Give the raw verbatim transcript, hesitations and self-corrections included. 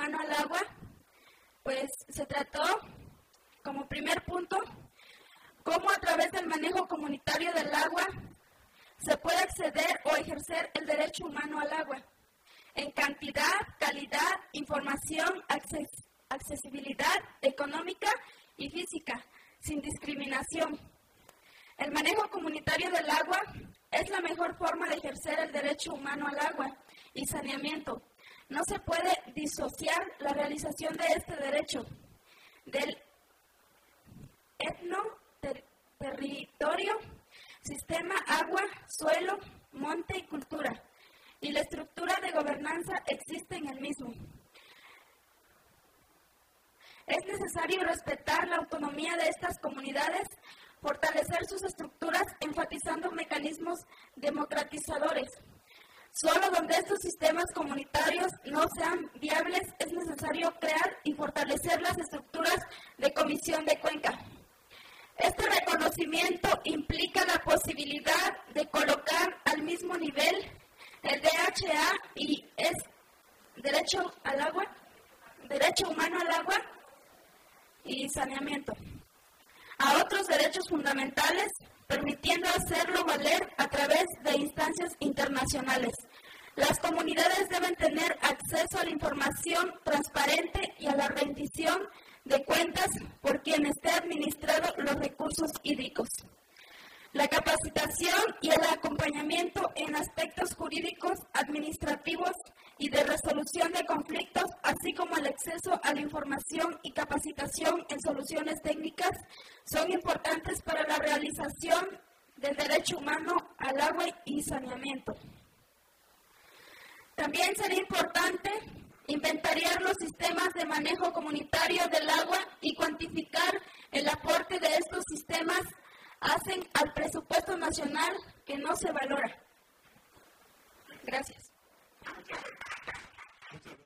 humano al agua, pues se trató como primer punto cómo a través del manejo comunitario del agua se puede acceder o ejercer el derecho humano al agua en cantidad, calidad, información, acces accesibilidad económica y física, sin discriminación. El manejo comunitario del agua es la mejor forma de ejercer el derecho humano al agua y saneamiento. No se puede disociar la realización de este derecho del etno, ter, territorio, sistema, agua, suelo, monte y cultura, y la estructura de gobernanza existe en el mismo. Es necesario respetar la autonomía de estas comunidades, fortalecer sus estructuras enfatizando mecanismos democratizadores. Solo donde estos sistemas comunitarios no sean viables es necesario crear y fortalecer las estructuras de comisión de cuenca. Este reconocimiento implica la posibilidad de colocar al mismo nivel el D H A y es derecho al agua, derecho humano al agua y saneamiento, a otros derechos fundamentales, permitiendo hacerlo valer a través de instancias internacionales. Las comunidades deben tener acceso a la información transparente y a la rendición de cuentas por quien esté administrado los recursos hídricos. La capacitación y el acompañamiento en aspectos jurídicos, administrativos y de resolución de conflictos, así como el acceso a la información y capacitación en soluciones técnicas, son importantes para la realización del derecho humano al agua y saneamiento. También sería importante inventariar los sistemas de manejo comunitario del agua y cuantificar el aporte de estos sistemas hacen al presupuesto nacional que no se valora.